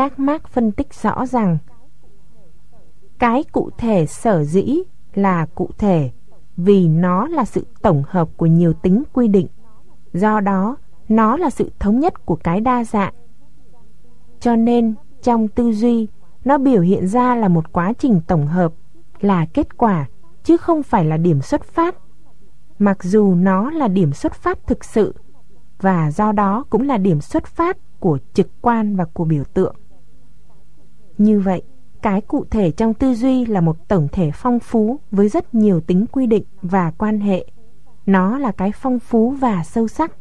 Các Marx phân tích rõ rằng cái cụ thể sở dĩ là cụ thể vì nó là sự tổng hợp của nhiều tính quy định, do đó nó là sự thống nhất của cái đa dạng. Cho nên trong tư duy, nó biểu hiện ra là một quá trình tổng hợp, là kết quả chứ không phải là điểm xuất phát, mặc dù nó là điểm xuất phát thực sự và do đó cũng là điểm xuất phát của trực quan và của biểu tượng. Như vậy, cái cụ thể trong tư duy là một tổng thể phong phú với rất nhiều tính quy định và quan hệ. Nó là cái phong phú và sâu sắc.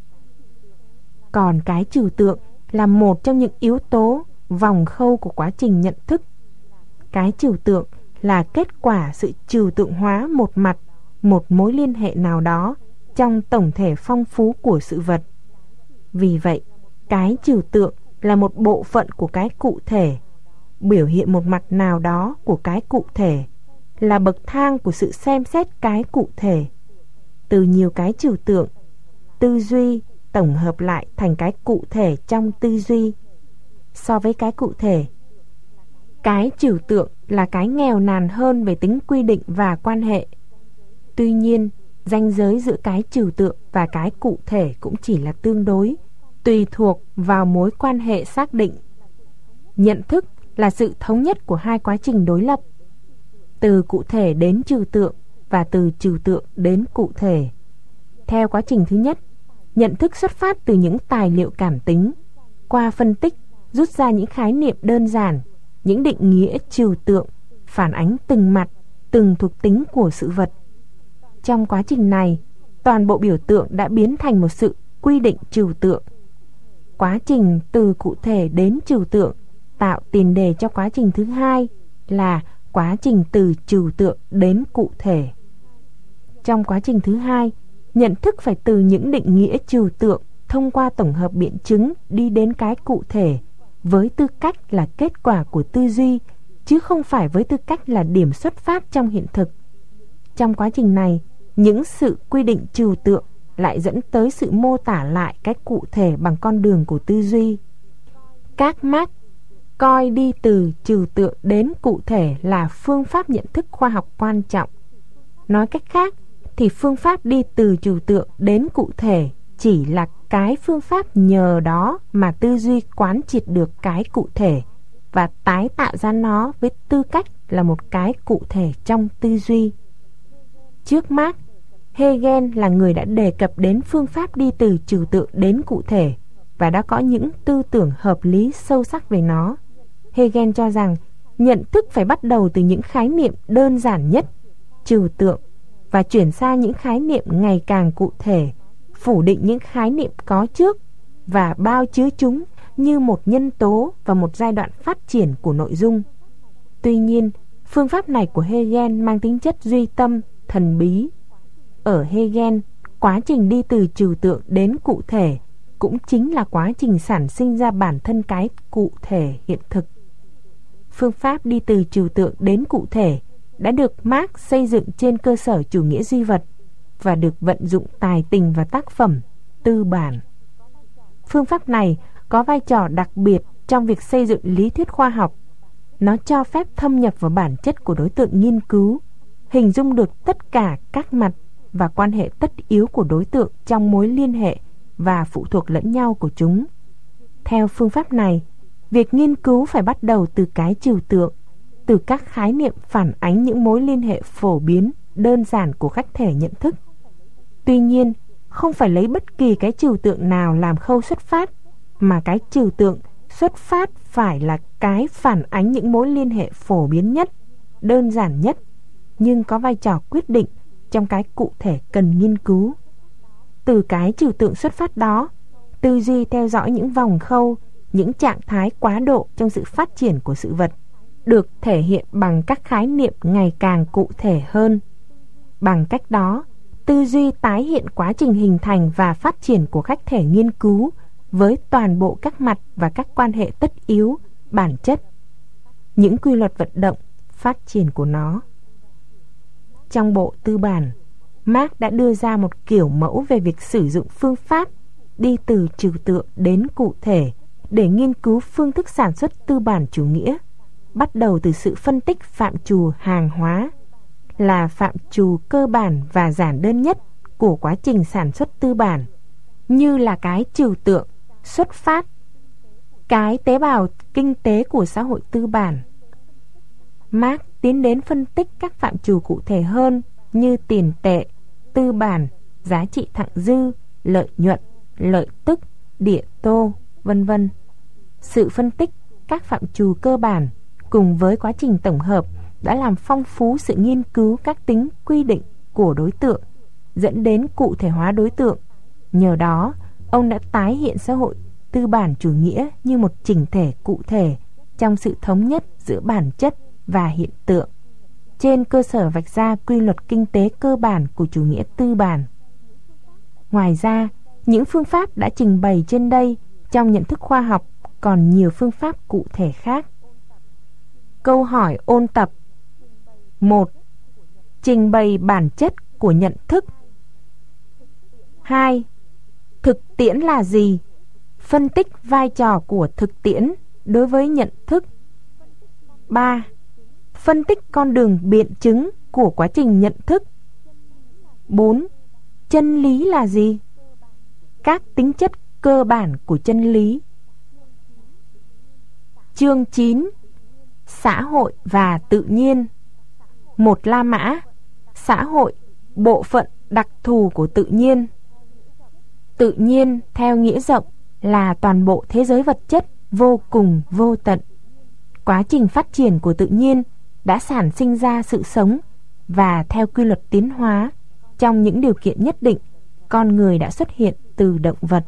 Còn cái trừu tượng là một trong những yếu tố vòng khâu của quá trình nhận thức. Cái trừu tượng là kết quả sự trừu tượng hóa một mặt, một mối liên hệ nào đó trong tổng thể phong phú của sự vật. Vì vậy, cái trừu tượng là một bộ phận của cái cụ thể, biểu hiện một mặt nào đó của cái cụ thể, là bậc thang của sự xem xét cái cụ thể. Từ nhiều cái trừu tượng, tư duy tổng hợp lại thành cái cụ thể trong tư duy. So với cái cụ thể, cái trừu tượng là cái nghèo nàn hơn về tính quy định và quan hệ. Tuy nhiên, ranh giới giữa cái trừu tượng và cái cụ thể cũng chỉ là tương đối, tùy thuộc vào mối quan hệ xác định. Nhận thức là sự thống nhất của hai quá trình đối lập, từ cụ thể đến trừu tượng và từ trừu tượng đến cụ thể. Theo quá trình thứ nhất, nhận thức xuất phát từ những tài liệu cảm tính, qua phân tích rút ra những khái niệm đơn giản, những định nghĩa trừu tượng, phản ánh từng mặt, từng thuộc tính của sự vật. Trong quá trình này, toàn bộ biểu tượng đã biến thành một sự quy định trừu tượng. Quá trình từ cụ thể đến trừu tượng tạo tiền đề cho quá trình thứ hai là quá trình từ trừu tượng đến cụ thể. Trong quá trình thứ hai, nhận thức phải từ những định nghĩa trừu tượng thông qua tổng hợp biện chứng đi đến cái cụ thể với tư cách là kết quả của tư duy, chứ không phải với tư cách là điểm xuất phát trong hiện thực. Trong quá trình này, những sự quy định trừu tượng lại dẫn tới sự mô tả lại cái cụ thể bằng con đường của tư duy. Các Marx coi đi từ trừu tượng đến cụ thể là phương pháp nhận thức khoa học quan trọng. Nói cách khác thì phương pháp đi từ trừu tượng đến cụ thể chỉ là cái phương pháp nhờ đó mà tư duy quán triệt được cái cụ thể và tái tạo ra nó với tư cách là một cái cụ thể trong tư duy. Trước Marx, Hegel là người đã đề cập đến phương pháp đi từ trừu tượng đến cụ thể và đã có những tư tưởng hợp lý sâu sắc về nó. Hegel cho rằng nhận thức phải bắt đầu từ những khái niệm đơn giản nhất, trừu tượng, và chuyển sang những khái niệm ngày càng cụ thể, phủ định những khái niệm có trước và bao chứa chúng như một nhân tố và một giai đoạn phát triển của nội dung. Tuy nhiên, phương pháp này của Hegel mang tính chất duy tâm, thần bí. Ở Hegel, quá trình đi từ trừu tượng đến cụ thể cũng chính là quá trình sản sinh ra bản thân cái cụ thể hiện thực. Phương pháp đi từ trừu tượng đến cụ thể đã được Marx xây dựng trên cơ sở chủ nghĩa duy vật và được vận dụng tài tình và tác phẩm Tư bản. Phương pháp này có vai trò đặc biệt trong việc xây dựng lý thuyết khoa học. Nó cho phép thâm nhập vào bản chất của đối tượng nghiên cứu, hình dung được tất cả các mặt và quan hệ tất yếu của đối tượng trong mối liên hệ và phụ thuộc lẫn nhau của chúng. Theo phương pháp này, việc nghiên cứu phải bắt đầu từ cái trừu tượng, từ các khái niệm phản ánh những mối liên hệ phổ biến, đơn giản của khách thể nhận thức. Tuy nhiên, không phải lấy bất kỳ cái trừu tượng nào làm khâu xuất phát, mà cái trừu tượng xuất phát phải là cái phản ánh những mối liên hệ phổ biến nhất, đơn giản nhất, nhưng có vai trò quyết định trong cái cụ thể cần nghiên cứu. Từ cái trừu tượng xuất phát đó, tư duy theo dõi những vòng khâu, những trạng thái quá độ trong sự phát triển của sự vật, được thể hiện bằng các khái niệm ngày càng cụ thể hơn. Bằng cách đó, tư duy tái hiện quá trình hình thành và phát triển của khách thể nghiên cứu với toàn bộ các mặt và các quan hệ tất yếu, bản chất, những quy luật vận động, phát triển của nó. Trong bộ Tư bản, Marx đã đưa ra một kiểu mẫu về việc sử dụng phương pháp đi từ trừu tượng đến cụ thể để nghiên cứu phương thức sản xuất tư bản chủ nghĩa, bắt đầu từ sự phân tích phạm trù hàng hóa, là phạm trù cơ bản và giản đơn nhất của quá trình sản xuất tư bản, như là cái trừu tượng, xuất phát, cái tế bào kinh tế của xã hội tư bản. Marx tiến đến phân tích các phạm trù cụ thể hơn như tiền tệ, tư bản, giá trị thặng dư, lợi nhuận, lợi tức, địa tô, vân vân. Sự phân tích các phạm trù cơ bản cùng với quá trình tổng hợp đã làm phong phú sự nghiên cứu các tính quy định của đối tượng, dẫn đến cụ thể hóa đối tượng. Nhờ đó, ông đã tái hiện xã hội tư bản chủ nghĩa như một chỉnh thể cụ thể trong sự thống nhất giữa bản chất và hiện tượng, trên cơ sở vạch ra quy luật kinh tế cơ bản của chủ nghĩa tư bản. Ngoài ra, những phương pháp đã trình bày trên đây trong nhận thức khoa học còn nhiều phương pháp cụ thể khác. Câu hỏi ôn tập. 1. Trình bày bản chất của nhận thức. 2. Thực tiễn là gì? Phân tích vai trò của thực tiễn đối với nhận thức. 3. Phân tích con đường biện chứng của quá trình nhận thức. 4. Chân lý là gì? Các tính chất cơ bản của chân lý. Chương 9. Xã hội và tự nhiên. Một La Mã. Xã hội, bộ phận đặc thù của tự nhiên. Tự nhiên theo nghĩa rộng là toàn bộ thế giới vật chất vô cùng vô tận. Quá trình phát triển của tự nhiên đã sản sinh ra sự sống, và theo quy luật tiến hóa, trong những điều kiện nhất định, con người đã xuất hiện từ động vật.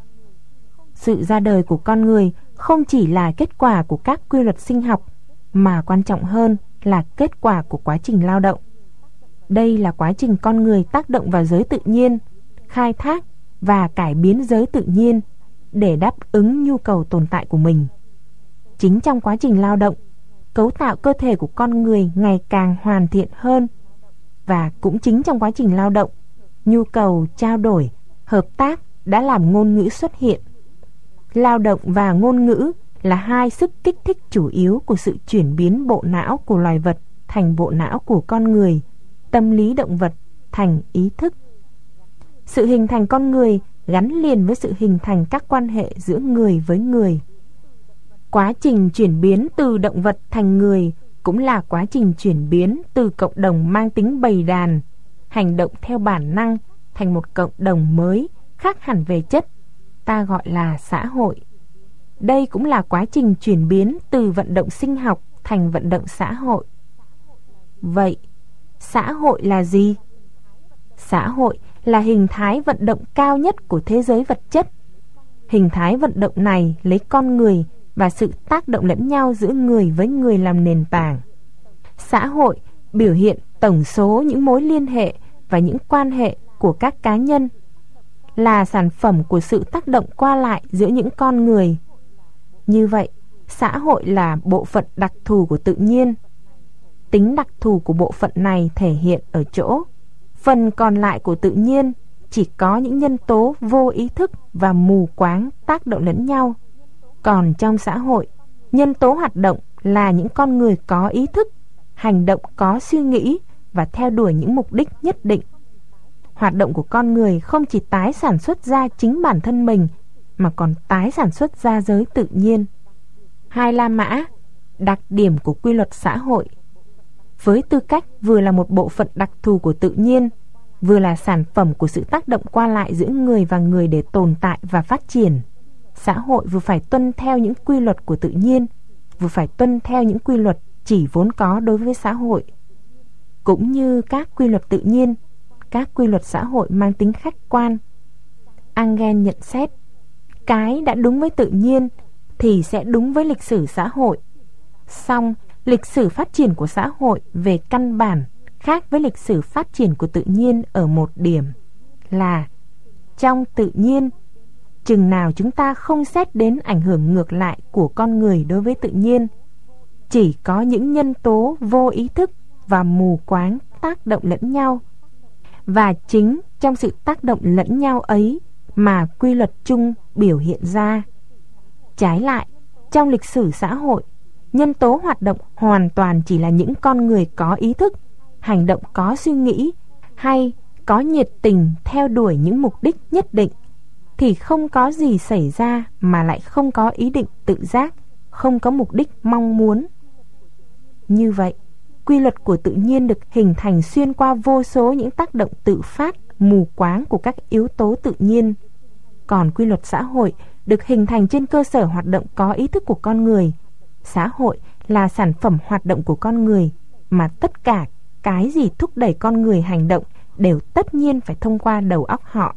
Sự ra đời của con người không chỉ là kết quả của các quy luật sinh học, mà quan trọng hơn là kết quả của quá trình lao động. Đây là quá trình con người tác động vào giới tự nhiên, khai thác và cải biến giới tự nhiên để đáp ứng nhu cầu tồn tại của mình. Chính trong quá trình lao động, cấu tạo cơ thể của con người ngày càng hoàn thiện hơn, và cũng chính trong quá trình lao động, nhu cầu trao đổi, hợp tác đã làm ngôn ngữ xuất hiện. Lao động và ngôn ngữ là hai sức kích thích chủ yếu của sự chuyển biến bộ não của loài vật thành bộ não của con người, tâm lý động vật thành ý thức. Sự hình thành con người gắn liền với sự hình thành các quan hệ giữa người với người. Quá trình chuyển biến từ động vật thành người cũng là quá trình chuyển biến từ cộng đồng mang tính bầy đàn, hành động theo bản năng, thành một cộng đồng mới, khác hẳn về chất, ta gọi là xã hội. Đây cũng là quá trình chuyển biến từ vận động sinh học thành vận động xã hội. Vậy, xã hội là gì? Xã hội là hình thái vận động cao nhất của thế giới vật chất. Hình thái vận động này lấy con người và sự tác động lẫn nhau giữa người với người làm nền tảng. Xã hội biểu hiện tổng số những mối liên hệ và những quan hệ của các cá nhân, là sản phẩm của sự tác động qua lại giữa những con người. Như vậy, xã hội là bộ phận đặc thù của tự nhiên. Tính đặc thù của bộ phận này thể hiện ở chỗ phần còn lại của tự nhiên chỉ có những nhân tố vô ý thức và mù quáng tác động lẫn nhau. Còn trong xã hội, nhân tố hoạt động là những con người có ý thức, hành động có suy nghĩ và theo đuổi những mục đích nhất định. Hoạt động của con người không chỉ tái sản xuất ra chính bản thân mình, mà còn tái sản xuất ra giới tự nhiên. Hai La Mã, đặc điểm của quy luật xã hội. Với tư cách vừa là một bộ phận đặc thù của tự nhiên, vừa là sản phẩm của sự tác động qua lại giữa người và người để tồn tại và phát triển, xã hội vừa phải tuân theo những quy luật của tự nhiên, vừa phải tuân theo những quy luật chỉ vốn có đối với xã hội. Cũng như các quy luật tự nhiên, các quy luật xã hội mang tính khách quan. Engel nhận xét, cái đã đúng với tự nhiên thì sẽ đúng với lịch sử xã hội. Song, lịch sử phát triển của xã hội về căn bản khác với lịch sử phát triển của tự nhiên ở một điểm là trong tự nhiên, chừng nào chúng ta không xét đến ảnh hưởng ngược lại của con người đối với tự nhiên, chỉ có những nhân tố vô ý thức và mù quáng tác động lẫn nhau. Và chính trong sự tác động lẫn nhau ấy mà quy luật chung biểu hiện ra. Trái lại, Trong lịch sử xã hội, nhân tố hoạt động hoàn toàn chỉ là những con người có ý thức, hành động có suy nghĩ hay có nhiệt tình theo đuổi những mục đích nhất định, thì không có gì xảy ra mà lại không có ý định tự giác, không có mục đích mong muốn. Như vậy, quy luật của tự nhiên được hình thành xuyên qua vô số những tác động tự phát, mù quáng của các yếu tố tự nhiên. Còn quy luật xã hội được hình thành trên cơ sở hoạt động có ý thức của con người. Xã hội là sản phẩm hoạt động của con người, mà tất cả cái gì thúc đẩy con người hành động đều tất nhiên phải thông qua đầu óc họ.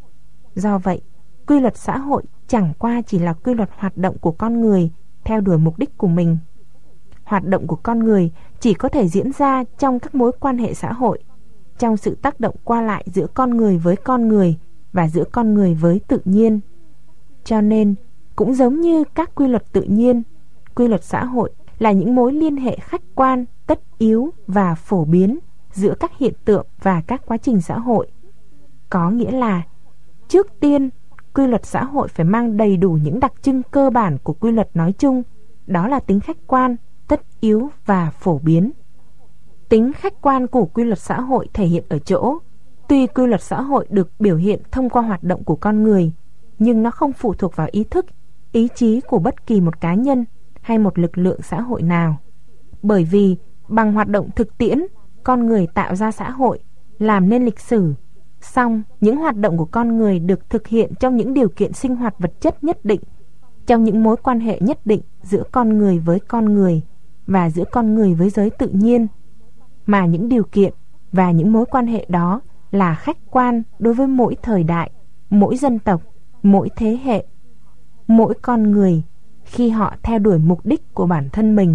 Do vậy, quy luật xã hội chẳng qua chỉ là quy luật hoạt động của con người theo đuổi mục đích của mình. Hoạt động của con người chỉ có thể diễn ra trong các mối quan hệ xã hội, trong sự tác động qua lại giữa con người với con người và giữa con người với tự nhiên. Cho nên, cũng giống như các quy luật tự nhiên, quy luật xã hội là những mối liên hệ khách quan, tất yếu và phổ biến giữa các hiện tượng và các quá trình xã hội. Có nghĩa là, trước tiên, quy luật xã hội phải mang đầy đủ những đặc trưng cơ bản của quy luật nói chung, đó là tính khách quan, tất yếu và phổ biến. Tính khách quan của quy luật xã hội thể hiện ở chỗ, tuy quy luật xã hội được biểu hiện thông qua hoạt động của con người, nhưng nó không phụ thuộc vào ý thức, ý chí của bất kỳ một cá nhân hay một lực lượng xã hội nào. Bởi vì bằng hoạt động thực tiễn, con người tạo ra xã hội, làm nên lịch sử. Song, những hoạt động của con người được thực hiện trong những điều kiện sinh hoạt vật chất nhất định, trong những mối quan hệ nhất định giữa con người với con người và giữa con người với giới tự nhiên, mà những điều kiện và những mối quan hệ đó là khách quan đối với mỗi thời đại, mỗi dân tộc, mỗi thế hệ, mỗi con người khi họ theo đuổi mục đích của bản thân mình.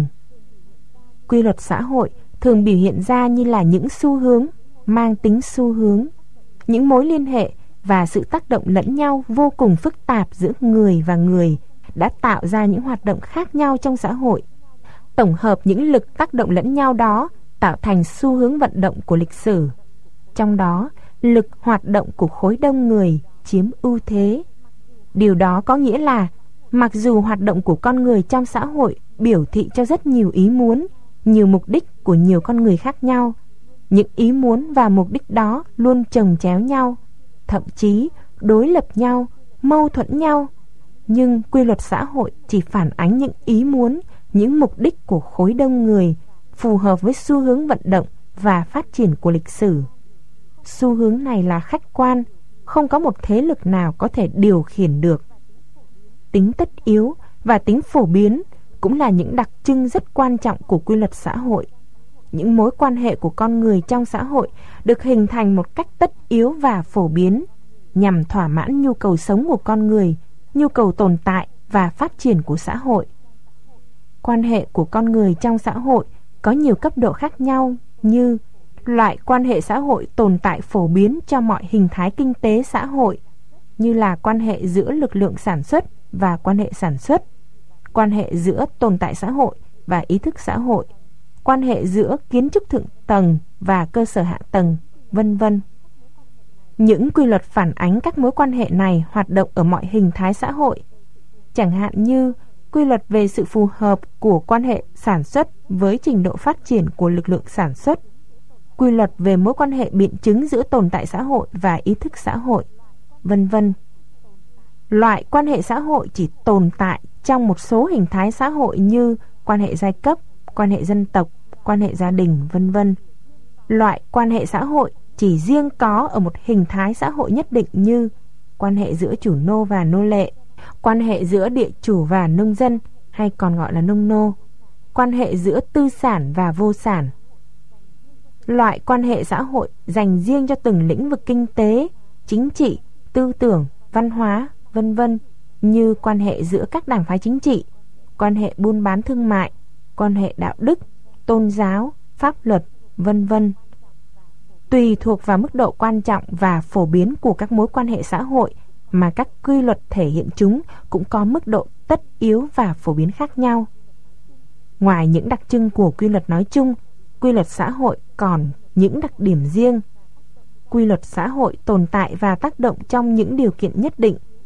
Quy luật xã hội thường biểu hiện ra như là những xu hướng, mang tính xu hướng, những mối liên hệ và sự tác động lẫn nhau vô cùng phức tạp giữa người và người đã tạo ra những hoạt động khác nhau trong xã hội. Tổng hợp những lực tác động lẫn nhau đó tạo thành xu hướng vận động của lịch sử. Trong đó, lực hoạt động của khối đông người chiếm ưu thế. Điều đó có nghĩa là, mặc dù hoạt động của con người trong xã hội biểu thị cho rất nhiều ý muốn, nhiều mục đích của nhiều con người khác nhau, những ý muốn và mục đích đó luôn chồng chéo nhau, thậm chí đối lập nhau, mâu thuẫn nhau. Nhưng quy luật xã hội chỉ phản ánh những ý muốn, những mục đích của khối đông người phù hợp với xu hướng vận động và phát triển của lịch sử. Xu hướng này là khách quan, không có một thế lực nào có thể điều khiển được. Tính tất yếu và tính phổ biến cũng là những đặc trưng rất quan trọng của quy luật xã hội. Những mối quan hệ của con người trong xã hội được hình thành một cách tất yếu và phổ biến, nhằm thỏa mãn nhu cầu sống của con người, nhu cầu tồn tại và phát triển của xã hội. Quan hệ của con người trong xã hội có nhiều cấp độ khác nhau, như loại quan hệ xã hội tồn tại phổ biến cho mọi hình thái kinh tế xã hội, như là quan hệ giữa lực lượng sản xuất và quan hệ sản xuất, quan hệ giữa tồn tại xã hội và ý thức xã hội, quan hệ giữa kiến trúc thượng tầng và cơ sở hạ tầng, vân vân. Những quy luật phản ánh các mối quan hệ này hoạt động ở mọi hình thái xã hội, chẳng hạn như quy luật về sự phù hợp của quan hệ sản xuất với trình độ phát triển của lực lượng sản xuất, quy luật về mối quan hệ biện chứng giữa tồn tại xã hội và ý thức xã hội, vân vân. Loại quan hệ xã hội chỉ tồn tại trong một số hình thái xã hội như quan hệ giai cấp, quan hệ dân tộc, quan hệ gia đình, vân vân. Loại quan hệ xã hội chỉ riêng có ở một hình thái xã hội nhất định như quan hệ giữa chủ nô và nô lệ, quan hệ giữa địa chủ và nông dân hay còn gọi là nông nô, quan hệ giữa tư sản và vô sản. Loại quan hệ xã hội dành riêng cho từng lĩnh vực kinh tế, chính trị, tư tưởng, văn hóa, vân vân, như quan hệ giữa các đảng phái chính trị, quan hệ buôn bán thương mại, quan hệ đạo đức, tôn giáo, pháp luật, vân vân. Tùy thuộc vào mức độ quan trọng và phổ biến của các mối quan hệ xã hội mà các quy luật thể hiện chúng cũng có mức độ tất yếu và phổ biến khác nhau. Ngoài những đặc trưng của quy luật nói chung, quy luật xã hội còn những đặc điểm riêng. Quy luật xã hội tồn tại và tác động trong những điều kiện nhất định.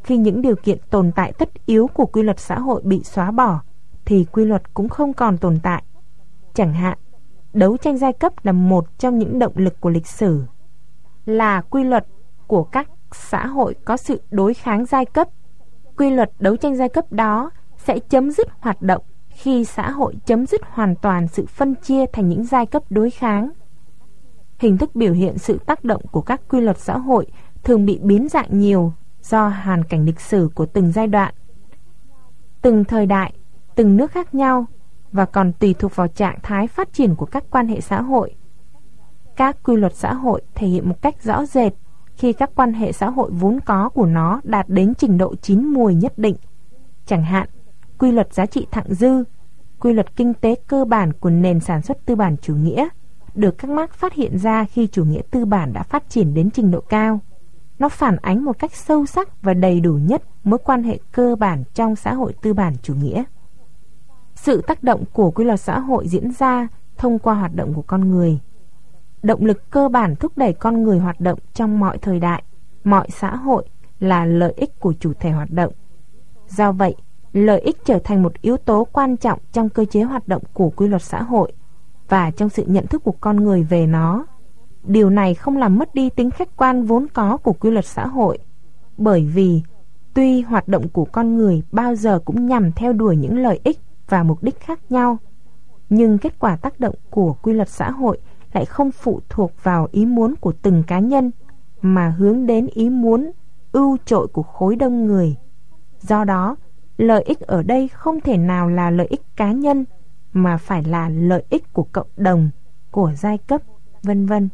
Khi những điều kiện tồn tại tất yếu của quy luật xã hội bị xóa bỏ, thì quy luật cũng không còn tồn tại. Chẳng hạn, đấu tranh giai cấp là một trong những động lực của lịch sử, là quy luật của các xã hội có sự đối kháng giai cấp. Quy luật đấu tranh giai cấp đó sẽ chấm dứt hoạt động khi xã hội chấm dứt hoàn toàn sự phân chia thành những giai cấp đối kháng. Hình thức biểu hiện sự tác động của các quy luật xã hội thường bị biến dạng nhiều do hoàn cảnh lịch sử của từng giai đoạn, từng thời đại, từng nước khác nhau, và còn tùy thuộc vào trạng thái phát triển của các quan hệ xã hội. Các quy luật xã hội thể hiện một cách rõ rệt khi các quan hệ xã hội vốn có của nó đạt đến trình độ chín mùi nhất định. Chẳng hạn, quy luật giá trị thặng dư, quy luật kinh tế cơ bản của nền sản xuất tư bản chủ nghĩa, được các Marx phát hiện ra khi chủ nghĩa tư bản đã phát triển đến trình độ cao. Nó phản ánh một cách sâu sắc và đầy đủ nhất mối quan hệ cơ bản trong xã hội tư bản chủ nghĩa. Sự tác động của quy luật xã hội diễn ra thông qua hoạt động của con người. Động lực cơ bản thúc đẩy con người hoạt động trong mọi thời đại, mọi xã hội là lợi ích của chủ thể hoạt động. Do vậy, lợi ích trở thành một yếu tố quan trọng trong cơ chế hoạt động của quy luật xã hội và trong sự nhận thức của con người về nó. Điều này không làm mất đi tính khách quan vốn có của quy luật xã hội, bởi vì tuy hoạt động của con người bao giờ cũng nhằm theo đuổi những lợi ích và mục đích khác nhau, nhưng kết quả tác động của quy luật xã hội lại không phụ thuộc vào ý muốn của từng cá nhân, mà hướng đến ý muốn ưu trội của khối đông người. Do đó, lợi ích ở đây không thể nào là lợi ích cá nhân, mà phải là lợi ích của cộng đồng, của giai cấp, vân vân.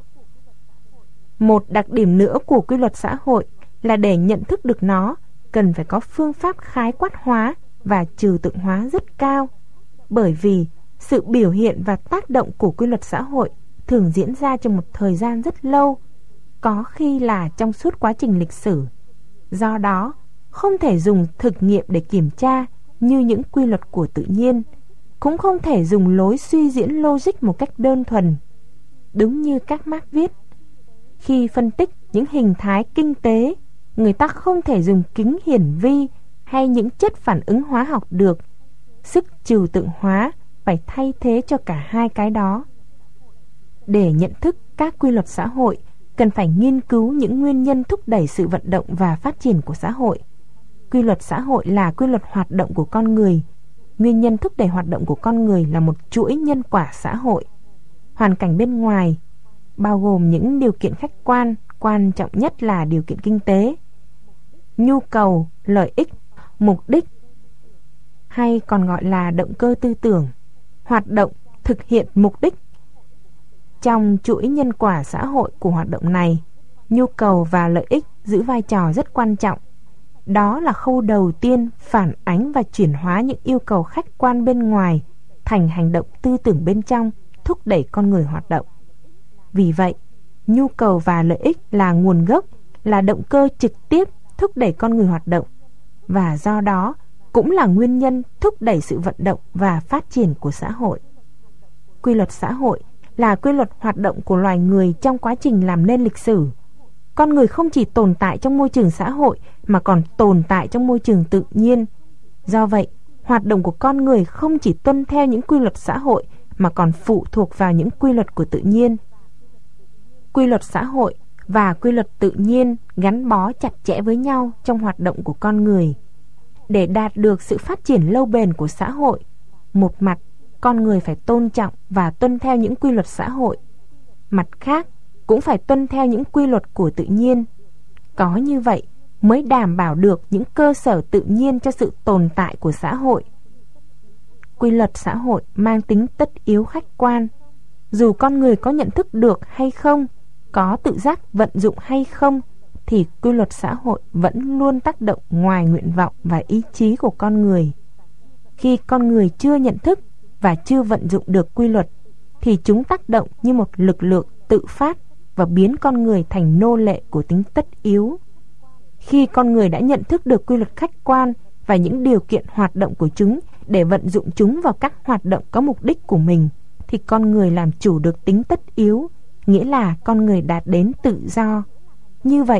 Một đặc điểm nữa của quy luật xã hội là để nhận thức được nó, cần phải có phương pháp khái quát hóa và trừu tượng hóa rất cao, bởi vì sự biểu hiện và tác động của quy luật xã hội thường diễn ra trong một thời gian rất lâu, có khi là trong suốt quá trình lịch sử. Do đó, không thể dùng thực nghiệm để kiểm tra như những quy luật của tự nhiên, cũng không thể dùng lối suy diễn logic một cách đơn thuần. Đúng như các Marx viết, khi phân tích những hình thái kinh tế, người ta không thể dùng kính hiển vi hay những chất phản ứng hóa học được. Sức trừu tượng hóa phải thay thế cho cả hai cái đó. Để nhận thức các quy luật xã hội, cần phải nghiên cứu những nguyên nhân thúc đẩy sự vận động và phát triển của xã hội. Quy luật xã hội là quy luật hoạt động của con người. Nguyên nhân thúc đẩy hoạt động của con người là một chuỗi nhân quả xã hội. Hoàn cảnh bên ngoài bao gồm những điều kiện khách quan, quan trọng nhất là điều kiện kinh tế, nhu cầu, lợi ích, mục đích, hay còn gọi là động cơ tư tưởng, hoạt động thực hiện mục đích. Trong chuỗi nhân quả xã hội của hoạt động này, nhu cầu và lợi ích giữ vai trò rất quan trọng. Đó là khâu đầu tiên phản ánh và chuyển hóa những yêu cầu khách quan bên ngoài thành hành động tư tưởng bên trong, thúc đẩy con người hoạt động. Vì vậy, nhu cầu và lợi ích là nguồn gốc, là động cơ trực tiếp thúc đẩy con người hoạt động, và do đó cũng là nguyên nhân thúc đẩy sự vận động và phát triển của xã hội. Quy luật xã hội là quy luật hoạt động của loài người trong quá trình làm nên lịch sử. Con người không chỉ tồn tại trong môi trường xã hội mà còn tồn tại trong môi trường tự nhiên. Do vậy, hoạt động của con người không chỉ tuân theo những quy luật xã hội mà còn phụ thuộc vào những quy luật của tự nhiên. Quy luật xã hội và quy luật tự nhiên gắn bó chặt chẽ với nhau trong hoạt động của con người. Để đạt được sự phát triển lâu bền của xã hội, một mặt, con người phải tôn trọng và tuân theo những quy luật xã hội. Mặt khác, cũng phải tuân theo những quy luật của tự nhiên. Có như vậy mới đảm bảo được những cơ sở tự nhiên cho sự tồn tại của xã hội. Quy luật xã hội mang tính tất yếu khách quan. Dù con người có nhận thức được hay không, có tự giác vận dụng hay không, thì quy luật xã hội vẫn luôn tác động ngoài nguyện vọng và ý chí của con người. Khi con người chưa nhận thức và chưa vận dụng được quy luật, thì chúng tác động như một lực lượng tự phát và biến con người thành nô lệ của tính tất yếu. Khi con người đã nhận thức được quy luật khách quan và những điều kiện hoạt động của chúng để vận dụng chúng vào các hoạt động có mục đích của mình, thì con người làm chủ được tính tất yếu, nghĩa là con người đạt đến tự do. Như vậy,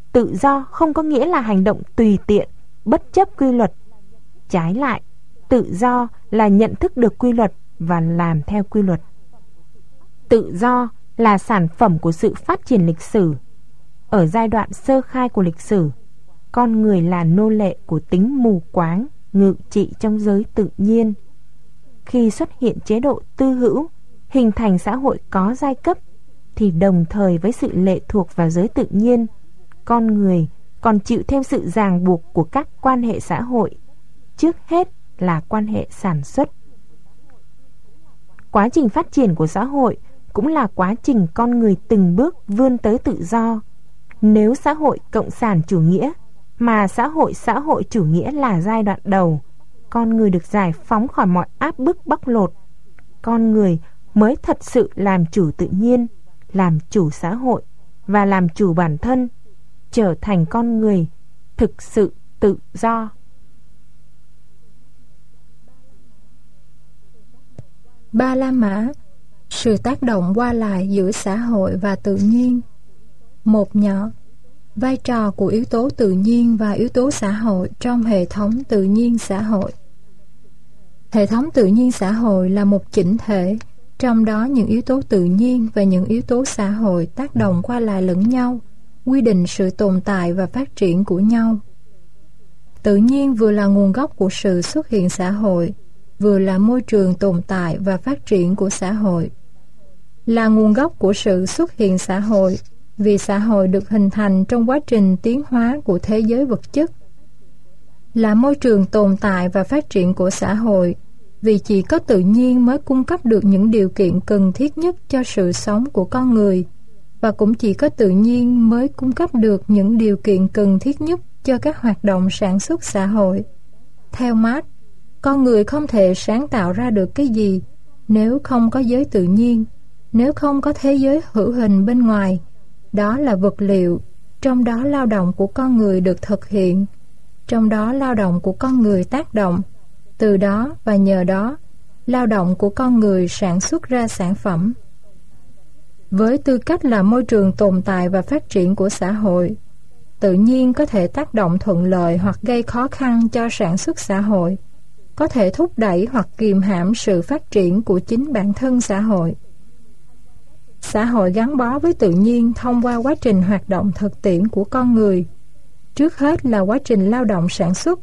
tự do không có nghĩa là hành động tùy tiện, bất chấp quy luật. Trái lại, tự do là nhận thức được quy luật và làm theo quy luật. Tự do là sản phẩm của sự phát triển lịch sử. Ở giai đoạn sơ khai của lịch sử, con người là nô lệ của tính mù quáng, ngự trị trong giới tự nhiên. Khi xuất hiện chế độ tư hữu, hình thành xã hội có giai cấp, thì đồng thời với sự lệ thuộc vào giới tự nhiên, con người còn chịu thêm sự ràng buộc của các quan hệ xã hội, trước hết là quan hệ sản xuất. Quá trình phát triển của xã hội cũng là quá trình con người từng bước vươn tới tự do. Nếu xã hội cộng sản chủ nghĩa mà xã hội chủ nghĩa là giai đoạn đầu, con người được giải phóng khỏi mọi áp bức bóc lột, con người mới thật sự làm chủ tự nhiên, làm chủ xã hội và làm chủ bản thân, trở thành con người thực sự tự do. Ba La Mã: sự tác động qua lại giữa xã hội và tự nhiên. Một nhỏ: vai trò của yếu tố tự nhiên và yếu tố xã hội trong hệ thống tự nhiên xã hội. Hệ thống tự nhiên xã hội là một chỉnh thể, trong đó những yếu tố tự nhiên và những yếu tố xã hội tác động qua lại lẫn nhau, quy định sự tồn tại và phát triển của nhau. Tự nhiên vừa là nguồn gốc của sự xuất hiện xã hội, vừa là môi trường tồn tại và phát triển của xã hội. Là nguồn gốc của sự xuất hiện xã hội, vì xã hội được hình thành trong quá trình tiến hóa của thế giới vật chất. Là môi trường tồn tại và phát triển của xã hội, vì chỉ có tự nhiên mới cung cấp được những điều kiện cần thiết nhất cho sự sống của con người, và cũng chỉ có tự nhiên mới cung cấp được những điều kiện cần thiết nhất cho các hoạt động sản xuất xã hội. Theo Marx, con người không thể sáng tạo ra được cái gì nếu không có giới tự nhiên, nếu không có thế giới hữu hình bên ngoài. Đó là vật liệu, trong đó lao động của con người được thực hiện, trong đó lao động của con người tác động, từ đó và nhờ đó, lao động của con người sản xuất ra sản phẩm. Với tư cách là môi trường tồn tại và phát triển của xã hội, tự nhiên có thể tác động thuận lợi hoặc gây khó khăn cho sản xuất xã hội, có thể thúc đẩy hoặc kìm hãm sự phát triển của chính bản thân xã hội. Xã hội gắn bó với tự nhiên thông qua quá trình hoạt động thực tiễn của con người. Trước hết là quá trình lao động sản xuất.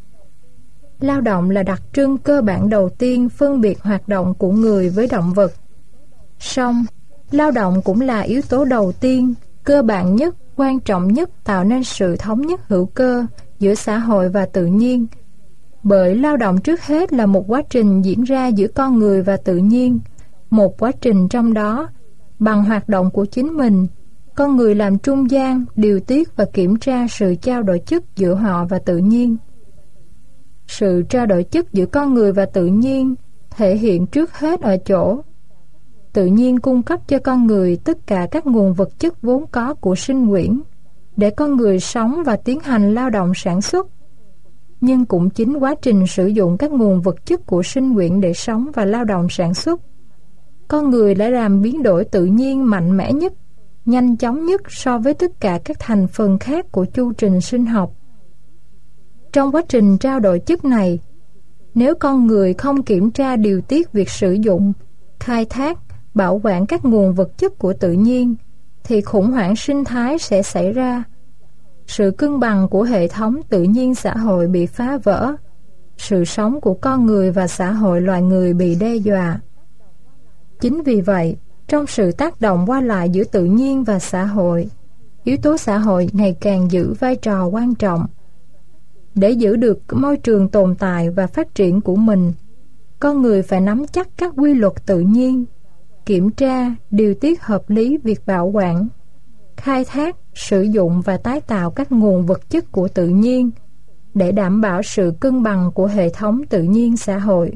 Lao động là đặc trưng cơ bản đầu tiên phân biệt hoạt động của người với động vật. Song, lao động cũng là yếu tố đầu tiên, cơ bản nhất, quan trọng nhất tạo nên sự thống nhất hữu cơ giữa xã hội và tự nhiên. Bởi lao động trước hết là một quá trình diễn ra giữa con người và tự nhiên, một quá trình trong đó, bằng hoạt động của chính mình, con người làm trung gian, điều tiết và kiểm tra sự trao đổi chất giữa họ và tự nhiên. Sự trao đổi chất giữa con người và tự nhiên thể hiện trước hết ở chỗ tự nhiên cung cấp cho con người tất cả các nguồn vật chất vốn có của sinh quyển để con người sống và tiến hành lao động sản xuất. Nhưng cũng chính quá trình sử dụng các nguồn vật chất của sinh quyển để sống và lao động sản xuất, con người đã làm biến đổi tự nhiên mạnh mẽ nhất, nhanh chóng nhất so với tất cả các thành phần khác của chu trình sinh học. Trong quá trình trao đổi chất này, nếu con người không kiểm tra điều tiết việc sử dụng, khai thác, bảo quản các nguồn vật chất của tự nhiên, thì khủng hoảng sinh thái sẽ xảy ra. Sự cân bằng của hệ thống tự nhiên xã hội bị phá vỡ, sự sống của con người và xã hội loài người bị đe dọa. Chính vì vậy, trong sự tác động qua lại giữa tự nhiên và xã hội, yếu tố xã hội ngày càng giữ vai trò quan trọng. Để giữ được môi trường tồn tại và phát triển của mình, con người phải nắm chắc các quy luật tự nhiên, kiểm tra, điều tiết hợp lý việc bảo quản, khai thác, sử dụng và tái tạo các nguồn vật chất của tự nhiên để đảm bảo sự cân bằng của hệ thống tự nhiên xã hội.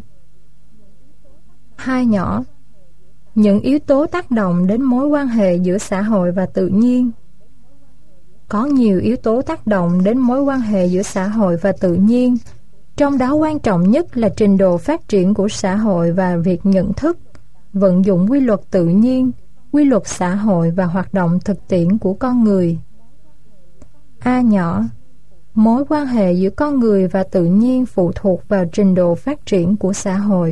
Hai nhỏ: những yếu tố tác động đến mối quan hệ giữa xã hội và tự nhiên. Có nhiều yếu tố tác động đến mối quan hệ giữa xã hội và tự nhiên, trong đó quan trọng nhất là trình độ phát triển của xã hội và việc nhận thức, vận dụng quy luật tự nhiên, quy luật xã hội và hoạt động thực tiễn của con người. A nhỏ, mối quan hệ giữa con người và tự nhiên phụ thuộc vào trình độ phát triển của xã hội.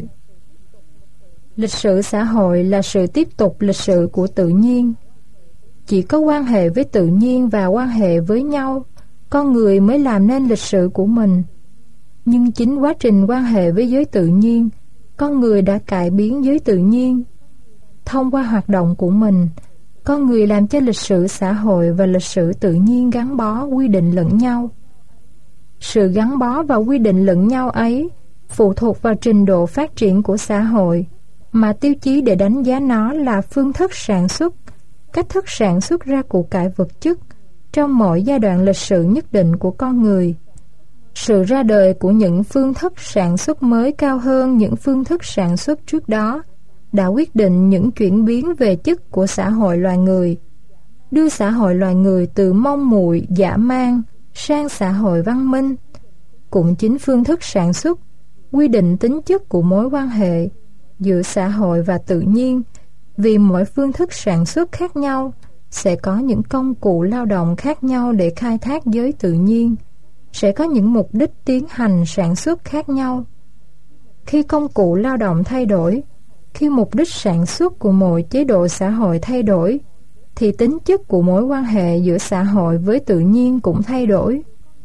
Lịch sử xã hội là sự tiếp tục lịch sử của tự nhiên. Chỉ có quan hệ với tự nhiên và quan hệ với nhau, con người mới làm nên lịch sử của mình. Nhưng chính quá trình quan hệ với giới tự nhiên, con người đã cải biến giới tự nhiên. Thông qua hoạt động của mình, con người làm cho lịch sử xã hội và lịch sử tự nhiên gắn bó, quy định lẫn nhau. Sự gắn bó và quy định lẫn nhau ấy phụ thuộc vào trình độ phát triển của xã hội, mà tiêu chí để đánh giá nó là phương thức sản xuất, cách thức sản xuất ra của cải vật chất trong mỗi giai đoạn lịch sử nhất định của con người. Sự ra đời của những phương thức sản xuất mới cao hơn những phương thức sản xuất trước đó đã quyết định những chuyển biến về chất của xã hội loài người, đưa xã hội loài người từ mong muội dã man sang xã hội văn minh. Cũng chính phương thức sản xuất quy định tính chất của mối quan hệ giữa xã hội và tự nhiên, vì mỗi phương thức sản xuất khác nhau sẽ có những công cụ lao động khác nhau để khai thác giới tự nhiên, sẽ có những mục đích tiến hành sản xuất khác nhau. Khi công cụ lao động thay đổi, khi mục đích sản xuất của mỗi chế độ xã hội thay đổi, thì tính chất của mối quan hệ giữa xã hội với tự nhiên cũng thay đổi.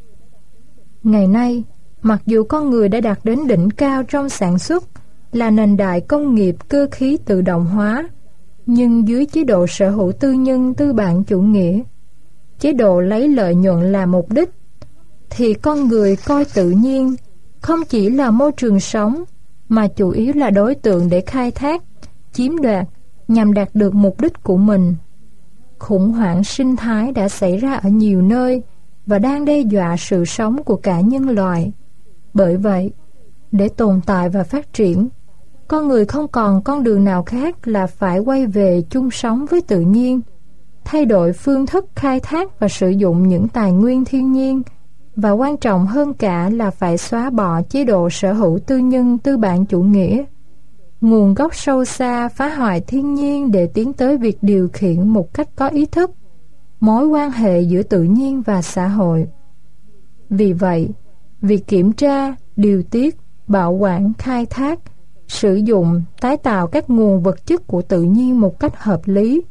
Ngày nay, mặc dù con người đã đạt đến đỉnh cao trong sản xuất, là nền đại công nghiệp cơ khí tự động hóa, nhưng dưới chế độ sở hữu tư nhân tư bản chủ nghĩa, chế độ lấy lợi nhuận là mục đích, thì con người coi tự nhiên không chỉ là môi trường sống, mà chủ yếu là đối tượng để khai thác, chiếm đoạt nhằm đạt được mục đích của mình. Khủng hoảng sinh thái đã xảy ra ở nhiều nơi và đang đe dọa sự sống của cả nhân loại. Bởi vậy, để tồn tại và phát triển, con người không còn con đường nào khác là phải quay về chung sống với tự nhiên, thay đổi phương thức khai thác và sử dụng những tài nguyên thiên nhiên, và quan trọng hơn cả là phải xóa bỏ chế độ sở hữu tư nhân tư bản chủ nghĩa, nguồn gốc sâu xa phá hoại thiên nhiên, để tiến tới việc điều khiển một cách có ý thức mối quan hệ giữa tự nhiên và xã hội. Vì vậy, việc kiểm tra, điều tiết, bảo quản, khai thác, sử dụng, tái tạo các nguồn vật chất của tự nhiên một cách hợp lý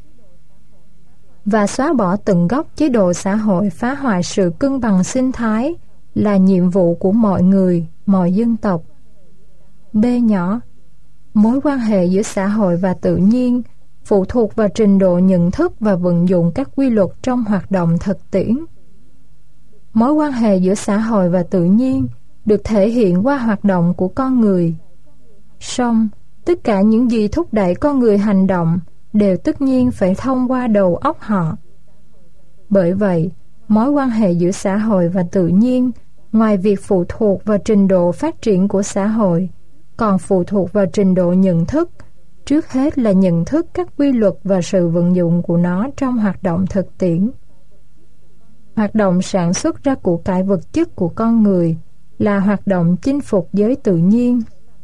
và xóa bỏ tận gốc chế độ xã hội phá hoại sự cân bằng sinh thái là nhiệm vụ của mọi người, mọi dân tộc. B nhỏ, mối quan hệ giữa xã hội và tự nhiên phụ thuộc vào trình độ nhận thức và vận dụng các quy luật trong hoạt động thực tiễn. Mối quan hệ giữa xã hội và tự nhiên được thể hiện qua hoạt động của con người. Song, tất cả những gì thúc đẩy con người hành động đều tất nhiên phải thông qua đầu óc họ. Bởi vậy, mối quan hệ giữa xã hội và tự nhiên, ngoài việc phụ thuộc vào trình độ phát triển của xã hội, còn phụ thuộc vào trình độ nhận thức, trước hết là nhận thức các quy luật và sự vận dụng của nó trong hoạt động thực tiễn. Hoạt động sản xuất ra của cải vật chất của con người là hoạt động chinh phục giới tự nhiên.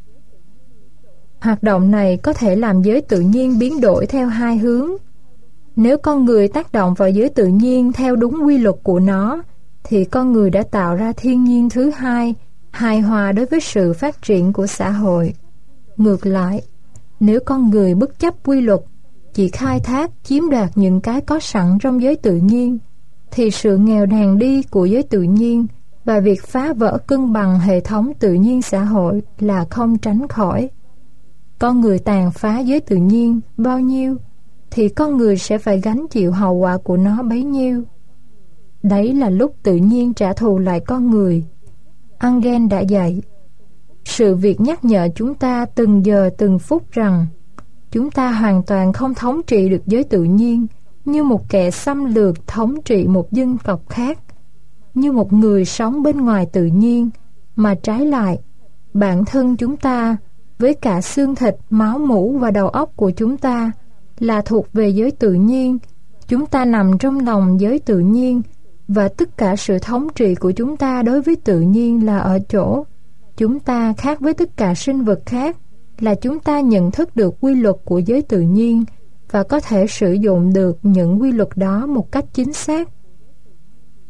Hoạt động này có thể làm giới tự nhiên biến đổi theo hai hướng. Nếu con người tác động vào giới tự nhiên theo đúng quy luật của nó, thì con người đã tạo ra thiên nhiên thứ hai, hài hòa đối với sự phát triển của xã hội. Ngược lại, nếu con người bất chấp quy luật, chỉ khai thác, chiếm đoạt những cái có sẵn trong giới tự nhiên, thì sự nghèo nàn đi của giới tự nhiên và việc phá vỡ cân bằng hệ thống tự nhiên xã hội là không tránh khỏi. Con người tàn phá giới tự nhiên bao nhiêu, thì con người sẽ phải gánh chịu hậu quả của nó bấy nhiêu. Đấy là lúc tự nhiên trả thù lại con người. Engel đã dạy, sự việc nhắc nhở chúng ta từng giờ từng phút rằng chúng ta hoàn toàn không thống trị được giới tự nhiên như một kẻ xâm lược thống trị một dân tộc khác, như một người sống bên ngoài tự nhiên, mà trái lại, bản thân chúng ta với cả xương thịt, máu mủ và đầu óc của chúng ta là thuộc về giới tự nhiên. Chúng ta nằm trong lòng giới tự nhiên, và tất cả sự thống trị của chúng ta đối với tự nhiên là ở chỗ chúng ta khác với tất cả sinh vật khác, là chúng ta nhận thức được quy luật của giới tự nhiên và có thể sử dụng được những quy luật đó một cách chính xác.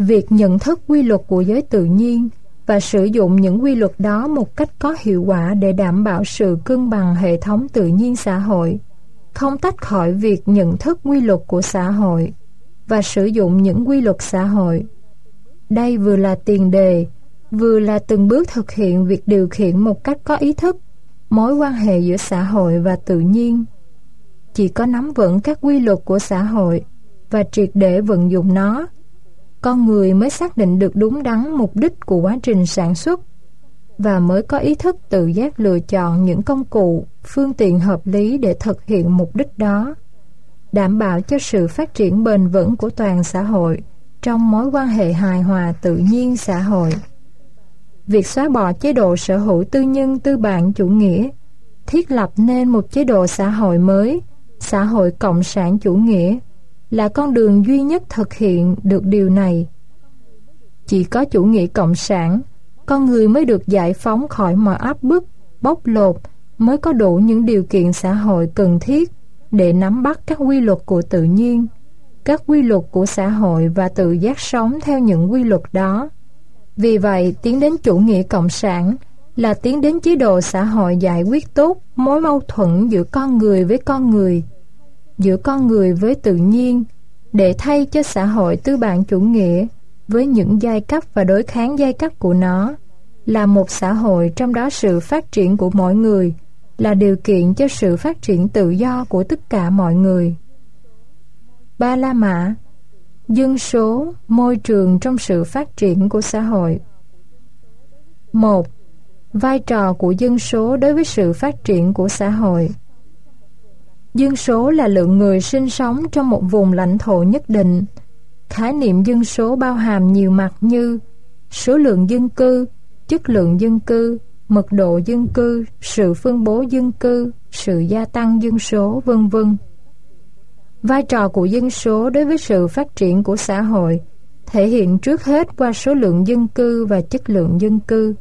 Việc nhận thức quy luật của giới tự nhiên và sử dụng những quy luật đó một cách có hiệu quả để đảm bảo sự cân bằng hệ thống tự nhiên xã hội, không tách khỏi việc nhận thức quy luật của xã hội và sử dụng những quy luật xã hội. Đây vừa là tiền đề, vừa là từng bước thực hiện việc điều khiển một cách có ý thức mối quan hệ giữa xã hội và tự nhiên. Chỉ có nắm vững các quy luật của xã hội và triệt để vận dụng nó, con người mới xác định được đúng đắn mục đích của quá trình sản xuất và mới có ý thức tự giác lựa chọn những công cụ, phương tiện hợp lý để thực hiện mục đích đó, đảm bảo cho sự phát triển bền vững của toàn xã hội trong mối quan hệ hài hòa tự nhiên xã hội. Việc xóa bỏ chế độ sở hữu tư nhân tư bản chủ nghĩa, thiết lập nên một chế độ xã hội mới, xã hội cộng sản chủ nghĩa, là con đường duy nhất thực hiện được điều này. Chỉ có chủ nghĩa cộng sản, con người mới được giải phóng khỏi mọi áp bức, bóc lột, mới có đủ những điều kiện xã hội cần thiết để nắm bắt các quy luật của tự nhiên, các quy luật của xã hội và tự giác sống theo những quy luật đó. Vì vậy, tiến đến chủ nghĩa cộng sản là tiến đến chế độ xã hội giải quyết tốt mối mâu thuẫn giữa con người với con người, giữa con người với tự nhiên, để thay cho xã hội tư bản chủ nghĩa với những giai cấp và đối kháng giai cấp của nó, là một xã hội trong đó sự phát triển của mỗi người là điều kiện cho sự phát triển tự do của tất cả mọi người. Ba La Mã: dân số, môi trường trong sự phát triển của xã hội. 1. Vai trò của dân số đối với sự phát triển của xã hội. Dân số là lượng người sinh sống trong một vùng lãnh thổ nhất định. Khái niệm dân số bao hàm nhiều mặt như số lượng dân cư, chất lượng dân cư, mật độ dân cư, sự phân bố dân cư, sự gia tăng dân số, vân vân. Vai trò của dân số đối với sự phát triển của xã hội thể hiện trước hết qua số lượng dân cư và chất lượng dân cư.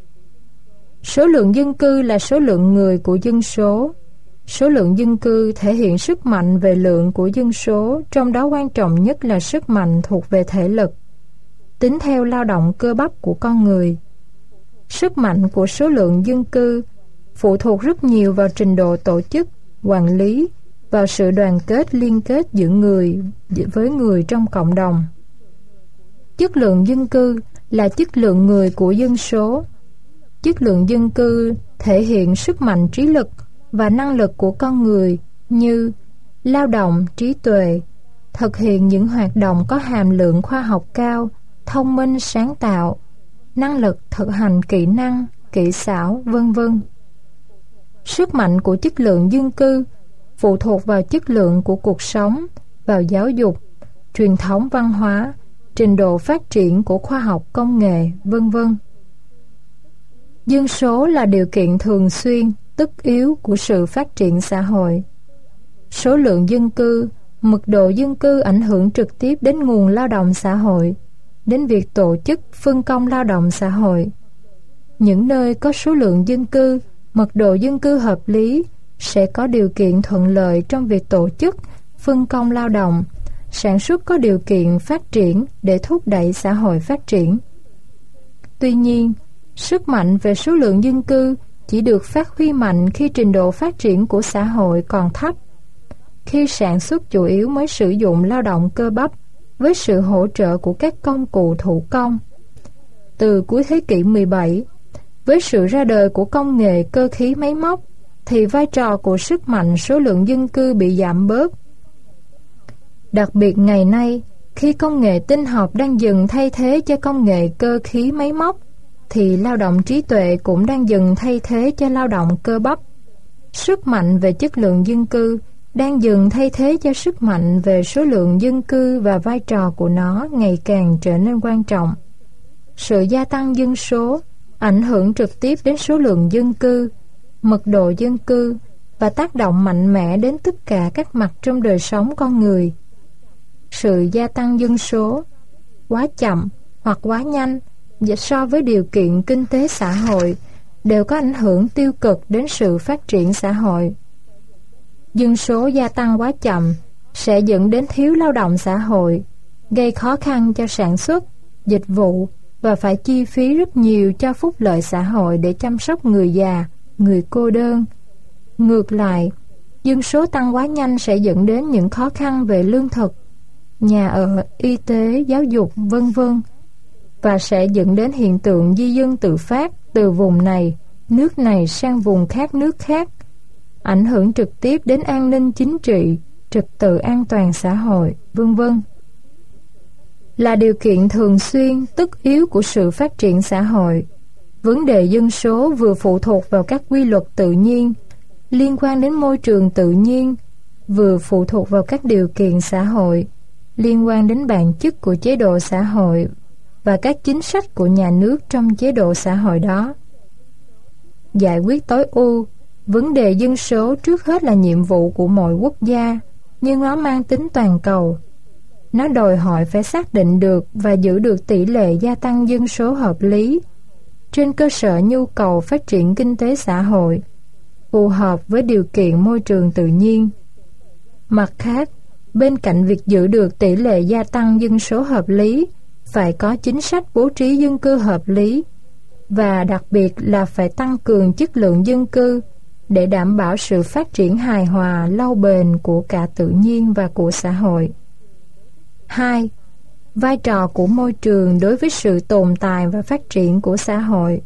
Số lượng dân cư là số lượng người của dân số. Số lượng dân cư thể hiện sức mạnh về lượng của dân số, trong đó quan trọng nhất là sức mạnh thuộc về thể lực, tính theo lao động cơ bắp của con người. Sức mạnh của số lượng dân cư phụ thuộc rất nhiều vào trình độ tổ chức, quản lý, vào sự đoàn kết liên kết giữa người với người trong cộng đồng. Chất lượng dân cư là chất lượng người của dân số. Chất lượng dân cư thể hiện sức mạnh trí lực và năng lực của con người như lao động, trí tuệ, thực hiện những hoạt động có hàm lượng khoa học cao, thông minh, sáng tạo, năng lực thực hành kỹ năng, kỹ xảo, vân vân. Sức mạnh của chất lượng dân cư phụ thuộc vào chất lượng của cuộc sống, vào giáo dục, truyền thống văn hóa, trình độ phát triển của khoa học công nghệ, vân vân. Dân số là điều kiện thường xuyên, tất yếu của sự phát triển xã hội. Số lượng dân cư, mật độ dân cư ảnh hưởng trực tiếp đến nguồn lao động xã hội, đến việc tổ chức phân công lao động xã hội. Những nơi có số lượng dân cư, mật độ dân cư hợp lý sẽ có điều kiện thuận lợi trong việc tổ chức, phân công lao động, sản xuất có điều kiện phát triển để thúc đẩy xã hội phát triển. Tuy nhiên, sức mạnh về số lượng dân cư chỉ được phát huy mạnh khi trình độ phát triển của xã hội còn thấp, khi sản xuất chủ yếu mới sử dụng lao động cơ bắp với sự hỗ trợ của các công cụ thủ công. Từ cuối thế kỷ 17, với sự ra đời của công nghệ cơ khí máy móc, thì vai trò của sức mạnh số lượng dân cư bị giảm bớt. Đặc biệt ngày nay, khi công nghệ tinh học đang dần thay thế cho công nghệ cơ khí máy móc, thì lao động trí tuệ cũng đang dần thay thế cho lao động cơ bắp. Sức mạnh về chất lượng dân cư đang dần thay thế cho sức mạnh về số lượng dân cư và vai trò của nó ngày càng trở nên quan trọng. Sự gia tăng dân số ảnh hưởng trực tiếp đến số lượng dân cư, mật độ dân cư và tác động mạnh mẽ đến tất cả các mặt trong đời sống con người. Sự gia tăng dân số quá chậm hoặc quá nhanh so với điều kiện kinh tế xã hội đều có ảnh hưởng tiêu cực đến sự phát triển xã hội. Dân số gia tăng quá chậm sẽ dẫn đến thiếu lao động xã hội, gây khó khăn cho sản xuất, dịch vụ và phải chi phí rất nhiều cho phúc lợi xã hội để chăm sóc người già, người cô đơn. Ngược lại, dân số tăng quá nhanh sẽ dẫn đến những khó khăn về lương thực, nhà ở, y tế, giáo dục, vân vân, và sẽ dẫn đến hiện tượng di dân tự phát từ vùng này, nước này sang vùng khác nước khác, ảnh hưởng trực tiếp đến an ninh chính trị, trật tự an toàn xã hội, vân vân. Là điều kiện thường xuyên, tất yếu của sự phát triển xã hội, vấn đề dân số vừa phụ thuộc vào các quy luật tự nhiên liên quan đến môi trường tự nhiên, vừa phụ thuộc vào các điều kiện xã hội liên quan đến bản chất của chế độ xã hội và các chính sách của nhà nước trong chế độ xã hội đó. Giải quyết tối ưu vấn đề dân số trước hết là nhiệm vụ của mọi quốc gia, nhưng nó mang tính toàn cầu. Nó đòi hỏi phải xác định được và giữ được tỷ lệ gia tăng dân số hợp lý trên cơ sở nhu cầu phát triển kinh tế xã hội phù hợp với điều kiện môi trường tự nhiên. Mặt khác, bên cạnh việc giữ được tỷ lệ gia tăng dân số hợp lý, phải có chính sách bố trí dân cư hợp lý, và đặc biệt là phải tăng cường chất lượng dân cư để đảm bảo sự phát triển hài hòa lâu bền của cả tự nhiên và của xã hội. 2. Vai trò của môi trường đối với sự tồn tại và phát triển của xã hội.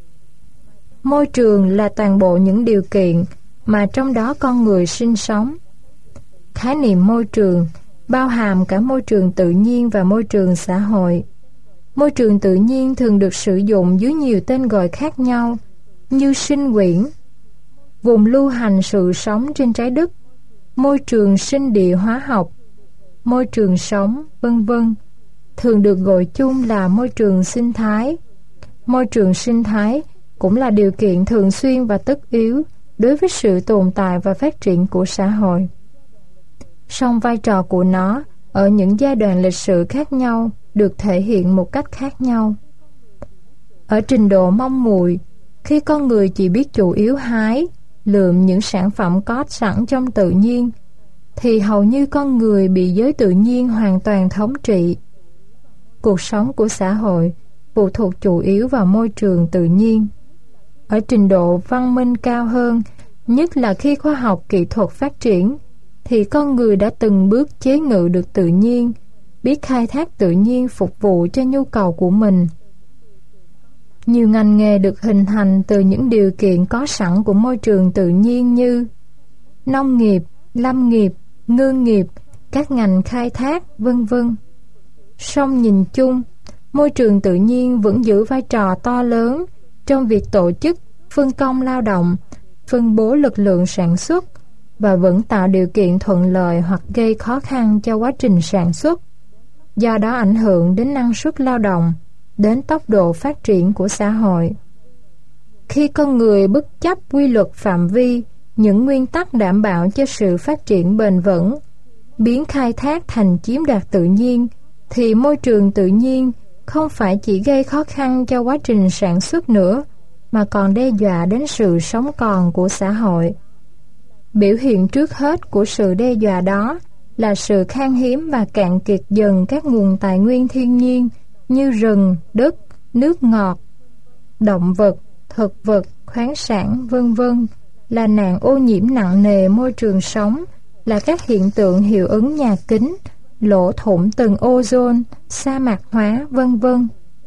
Môi trường là toàn bộ những điều kiện mà trong đó con người sinh sống. Khái niệm môi trường bao hàm cả môi trường tự nhiên và môi trường xã hội. Môi trường tự nhiên thường được sử dụng dưới nhiều tên gọi khác nhau như sinh quyển, vùng lưu hành sự sống trên trái đất, môi trường sinh địa hóa học, môi trường sống, vân vân, thường được gọi chung là môi trường sinh thái. Môi trường sinh thái cũng là điều kiện thường xuyên và tất yếu đối với sự tồn tại và phát triển của xã hội. Song vai trò của nó ở những giai đoạn lịch sử khác nhau được thể hiện một cách khác nhau. Ở trình độ mong muội, khi con người chỉ biết chủ yếu hái, lượm những sản phẩm có sẵn trong tự nhiên, thì hầu như con người bị giới tự nhiên hoàn toàn thống trị. Cuộc sống của xã hội phụ thuộc chủ yếu vào môi trường tự nhiên. Ở trình độ văn minh cao hơn, nhất là khi khoa học kỹ thuật phát triển, thì con người đã từng bước chế ngự được tự nhiên, biết khai thác tự nhiên phục vụ cho nhu cầu của mình. Nhiều ngành nghề được hình thành từ những điều kiện có sẵn của môi trường tự nhiên như nông nghiệp, lâm nghiệp, ngư nghiệp, các ngành khai thác, vân vân. Song nhìn chung, môi trường tự nhiên vẫn giữ vai trò to lớn trong việc tổ chức, phân công lao động, phân bố lực lượng sản xuất và vẫn tạo điều kiện thuận lợi hoặc gây khó khăn cho quá trình sản xuất. Do đó ảnh hưởng đến năng suất lao động, đến tốc độ phát triển của xã hội. Khi con người bất chấp quy luật phạm vi, những nguyên tắc đảm bảo cho sự phát triển bền vững, biến khai thác thành chiếm đoạt tự nhiên, thì môi trường tự nhiên không phải chỉ gây khó khăn cho quá trình sản xuất nữa, mà còn đe dọa đến sự sống còn của xã hội. Biểu hiện trước hết của sự đe dọa đó là sự khan hiếm và cạn kiệt dần các nguồn tài nguyên thiên nhiên như rừng, đất, nước ngọt, động vật, thực vật, khoáng sản, vân vân, là nạn ô nhiễm nặng nề môi trường sống, là các hiện tượng hiệu ứng nhà kính, lỗ thủng tầng ozone, sa mạc hóa, vân vân.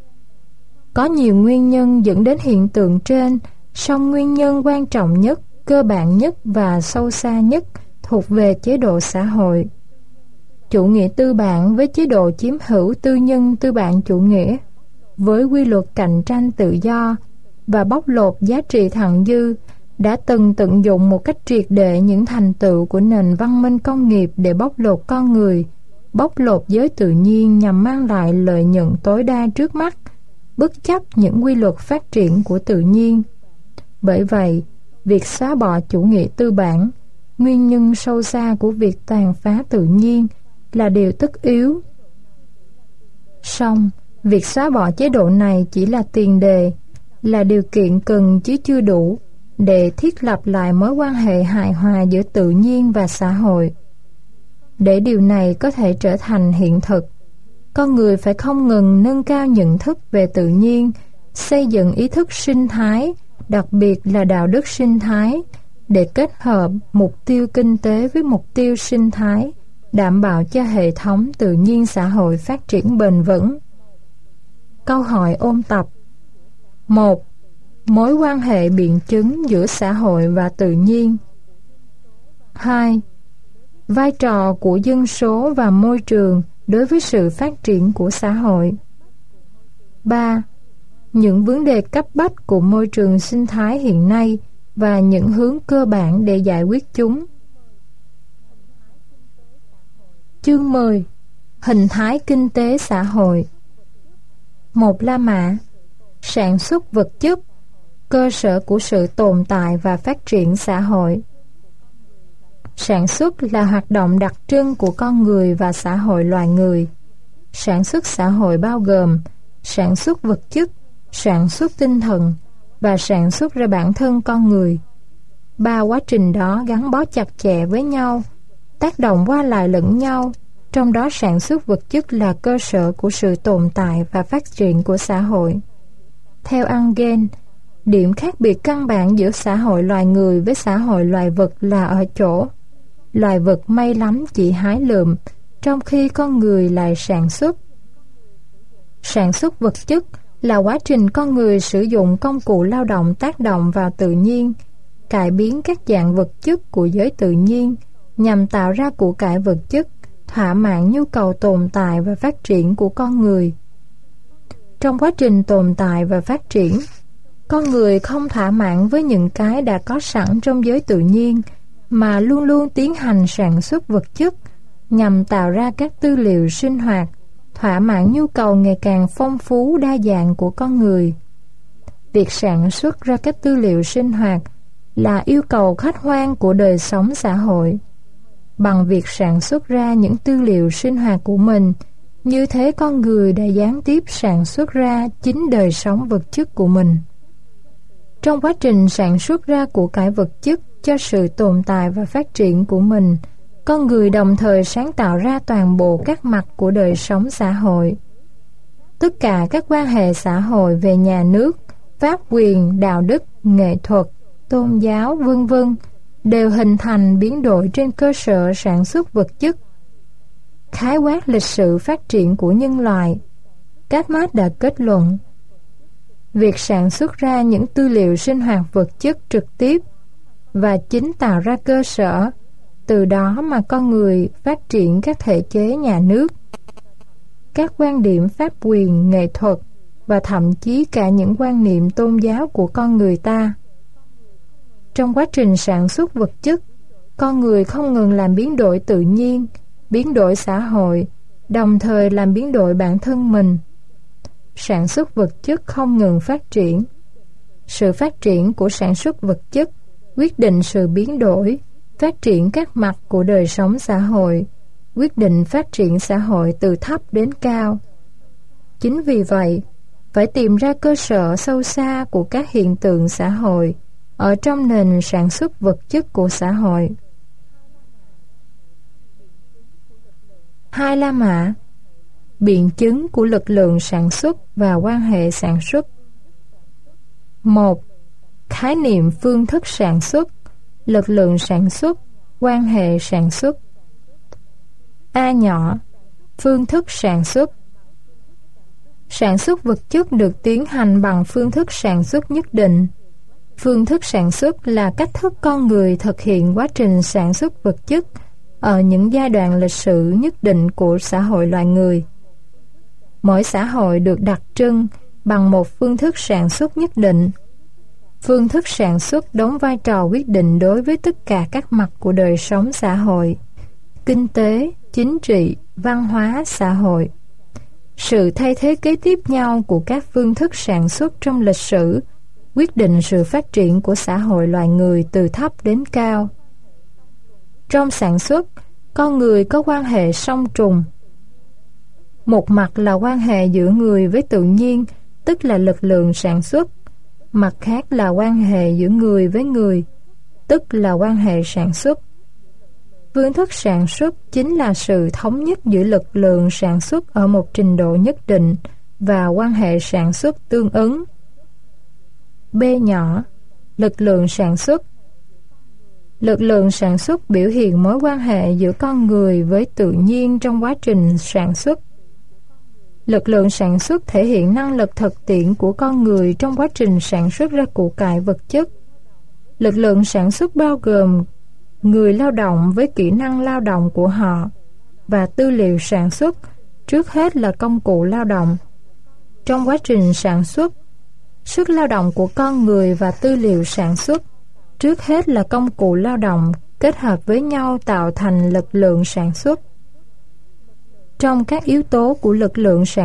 Có nhiều nguyên nhân dẫn đến hiện tượng trên, song nguyên nhân quan trọng nhất, cơ bản nhất và sâu xa nhất thuộc về chế độ xã hội. Chủ nghĩa tư bản với chế độ chiếm hữu tư nhân tư bản chủ nghĩa, với quy luật cạnh tranh tự do và bóc lột giá trị thặng dư, đã từng tận dụng một cách triệt để những thành tựu của nền văn minh công nghiệp để bóc lột con người, bóc lột giới tự nhiên nhằm mang lại lợi nhuận tối đa trước mắt, bất chấp những quy luật phát triển của tự nhiên. Bởi vậy, việc xóa bỏ chủ nghĩa tư bản, nguyên nhân sâu xa của việc tàn phá tự nhiên, là điều tất yếu. Song, việc xóa bỏ chế độ này chỉ là tiền đề, là điều kiện cần chứ chưa đủ để thiết lập lại mối quan hệ hài hòa giữa tự nhiên và xã hội. Để điều này có thể trở thành hiện thực, con người phải không ngừng nâng cao nhận thức về tự nhiên, xây dựng ý thức sinh thái, đặc biệt là đạo đức sinh thái, để kết hợp mục tiêu kinh tế với mục tiêu sinh thái, đảm bảo cho hệ thống tự nhiên xã hội phát triển bền vững. Câu hỏi ôn tập. 1. Mối quan hệ biện chứng giữa xã hội và tự nhiên. 2. Vai trò của dân số và môi trường đối với sự phát triển của xã hội. 3. Những vấn đề cấp bách của môi trường sinh thái hiện nay và những hướng cơ bản để giải quyết chúng. Chương 10. Hình thái kinh tế xã hội. 1. La Mã. Sản xuất vật chất, cơ sở của sự tồn tại và phát triển xã hội. Sản xuất là hoạt động đặc trưng của con người và xã hội loài người. Sản xuất xã hội bao gồm sản xuất vật chất, sản xuất tinh thần và sản xuất ra bản thân con người. Ba quá trình đó gắn bó chặt chẽ với nhau, tác động qua lại lẫn nhau, trong đó sản xuất vật chất là cơ sở của sự tồn tại và phát triển của xã hội. Theo Engel, điểm khác biệt căn bản giữa xã hội loài người với xã hội loài vật là ở chỗ loài vật may lắm chỉ hái lượm, trong khi con người lại sản xuất. Sản xuất vật chất là quá trình con người sử dụng công cụ lao động tác động vào tự nhiên, cải biến các dạng vật chất của giới tự nhiên nhằm tạo ra của cải vật chất, thỏa mãn nhu cầu tồn tại và phát triển của con người. Trong quá trình tồn tại và phát triển, con người không thỏa mãn với những cái đã có sẵn trong giới tự nhiên, mà luôn luôn tiến hành sản xuất vật chất nhằm tạo ra các tư liệu sinh hoạt, thỏa mãn nhu cầu ngày càng phong phú đa dạng của con người. Việc sản xuất ra các tư liệu sinh hoạt là yêu cầu khách quan của đời sống xã hội. Bằng việc sản xuất ra những tư liệu sinh hoạt của mình, như thế con người đã gián tiếp sản xuất ra chính đời sống vật chất của mình. Trong quá trình sản xuất ra của cải vật chất cho sự tồn tại và phát triển của mình, con người đồng thời sáng tạo ra toàn bộ các mặt của đời sống xã hội. Tất cả các quan hệ xã hội về nhà nước, pháp quyền, đạo đức, nghệ thuật, tôn giáo, v.v. đều hình thành biến đổi trên cơ sở sản xuất vật chất. Khái quát lịch sử phát triển của nhân loại, Karl đã kết luận, việc sản xuất ra những tư liệu sinh hoạt vật chất trực tiếp và chính tạo ra cơ sở, từ đó mà con người phát triển các thể chế nhà nước, các quan điểm pháp quyền, nghệ thuật và thậm chí cả những quan niệm tôn giáo của con người ta. Trong quá trình sản xuất vật chất, con người không ngừng làm biến đổi tự nhiên, biến đổi xã hội, đồng thời làm biến đổi bản thân mình. Sản xuất vật chất không ngừng phát triển. Sự phát triển của sản xuất vật chất quyết định sự biến đổi, phát triển các mặt của đời sống xã hội, quyết định phát triển xã hội từ thấp đến cao. Chính vì vậy, phải tìm ra cơ sở sâu xa của các hiện tượng xã hội ở trong nền sản xuất vật chất của xã hội. 2. La Mã. Biện chứng của lực lượng sản xuất và quan hệ sản xuất. 1. Khái niệm phương thức sản xuất, lực lượng sản xuất, quan hệ sản xuất. A nhỏ. Phương thức sản xuất. Sản xuất vật chất được tiến hành bằng phương thức sản xuất nhất định. Phương thức sản xuất là cách thức con người thực hiện quá trình sản xuất vật chất ở những giai đoạn lịch sử nhất định của xã hội loài người. Mỗi xã hội được đặc trưng bằng một phương thức sản xuất nhất định. Phương thức sản xuất đóng vai trò quyết định đối với tất cả các mặt của đời sống xã hội, kinh tế, chính trị, văn hóa, xã hội. Sự thay thế kế tiếp nhau của các phương thức sản xuất trong lịch sử quyết định sự phát triển của xã hội loài người từ thấp đến cao. Trong sản xuất, con người có quan hệ song trùng. Một mặt là quan hệ giữa người với tự nhiên, tức là lực lượng sản xuất. Mặt khác là quan hệ giữa người với người, tức là quan hệ sản xuất. Phương thức sản xuất chính là sự thống nhất giữa lực lượng sản xuất ở một trình độ nhất định và quan hệ sản xuất tương ứng. B nhỏ, lực lượng sản xuất. Lực lượng sản xuất biểu hiện mối quan hệ giữa con người với tự nhiên trong quá trình sản xuất. Lực lượng sản xuất thể hiện năng lực thực tiễn của con người trong quá trình sản xuất ra của cải vật chất. Lực lượng sản xuất bao gồm người lao động với kỹ năng lao động của họ và tư liệu sản xuất, trước hết là công cụ lao động. Trong quá trình sản xuất, sức lao động của con người và tư liệu sản xuất, trước hết là công cụ lao động, kết hợp với nhau tạo thành lực lượng sản xuất. Trong các yếu tố của lực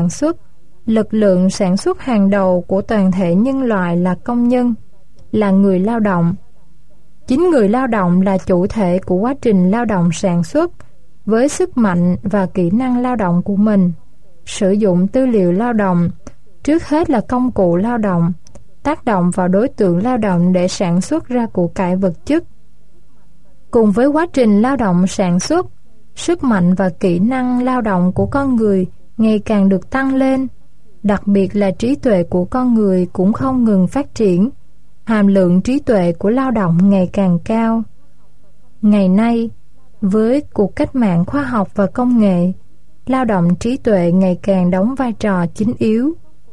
lượng sản xuất hàng đầu của toàn thể nhân loại là công nhân, là người lao động. Chính người lao động là chủ thể của quá trình lao động sản xuất, với sức mạnh và kỹ năng lao động của mình, sử dụng tư liệu lao động, trước hết là công cụ lao động, tác động vào đối tượng lao động để sản xuất ra của cải vật chất. Cùng với quá trình lao động sản xuất, sức mạnh và kỹ năng lao động của con người ngày càng được tăng lên, đặc biệt là trí tuệ của con người cũng không ngừng phát triển. Hàm lượng trí tuệ của lao động ngày càng cao. Ngày nay, với cuộc cách mạng khoa học và công nghệ, lao động trí tuệ ngày càng đóng vai trò chính yếu.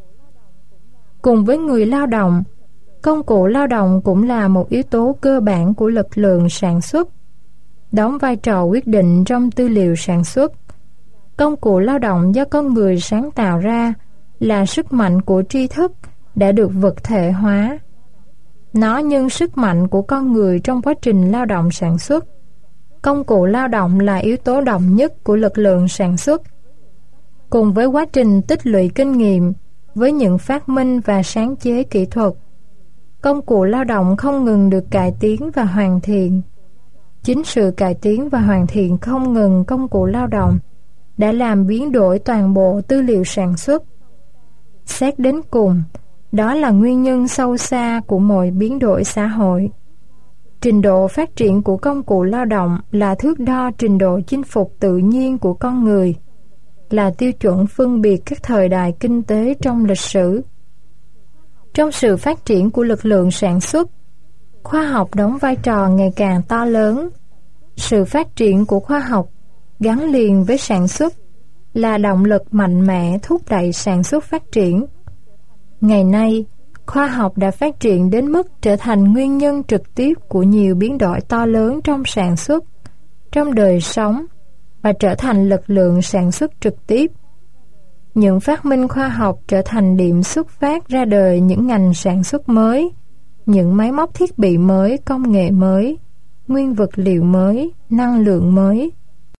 Cùng với người lao động, công cụ lao động cũng là một yếu tố cơ bản của lực lượng sản xuất, đóng vai trò quyết định trong tư liệu sản xuất. Công cụ lao động do con người sáng tạo ra là sức mạnh của tri thức đã được vật thể hóa. Nó nhân sức mạnh của con người trong quá trình lao động sản xuất. Công cụ lao động là yếu tố động nhất của lực lượng sản xuất. Cùng với quá trình tích lũy kinh nghiệm, với những phát minh và sáng chế kỹ thuật, công cụ lao động không ngừng được cải tiến và hoàn thiện. Chính sự cải tiến và hoàn thiện không ngừng công cụ lao động đã làm biến đổi toàn bộ tư liệu sản xuất. Xét đến cùng, đó là nguyên nhân sâu xa của mọi biến đổi xã hội. Trình độ phát triển của công cụ lao động là thước đo trình độ chinh phục tự nhiên của con người, là tiêu chuẩn phân biệt các thời đại kinh tế trong lịch sử. Trong sự phát triển của lực lượng sản xuất, khoa học đóng vai trò ngày càng to lớn. Sự phát triển của khoa học gắn liền với sản xuất là động lực mạnh mẽ thúc đẩy sản xuất phát triển. Ngày nay, khoa học đã phát triển đến mức trở thành nguyên nhân trực tiếp của nhiều biến đổi to lớn trong sản xuất, trong đời sống và trở thành lực lượng sản xuất trực tiếp. Những phát minh khoa học trở thành điểm xuất phát ra đời những ngành sản xuất mới, những máy móc thiết bị mới, công nghệ mới, nguyên vật liệu mới, năng lượng mới.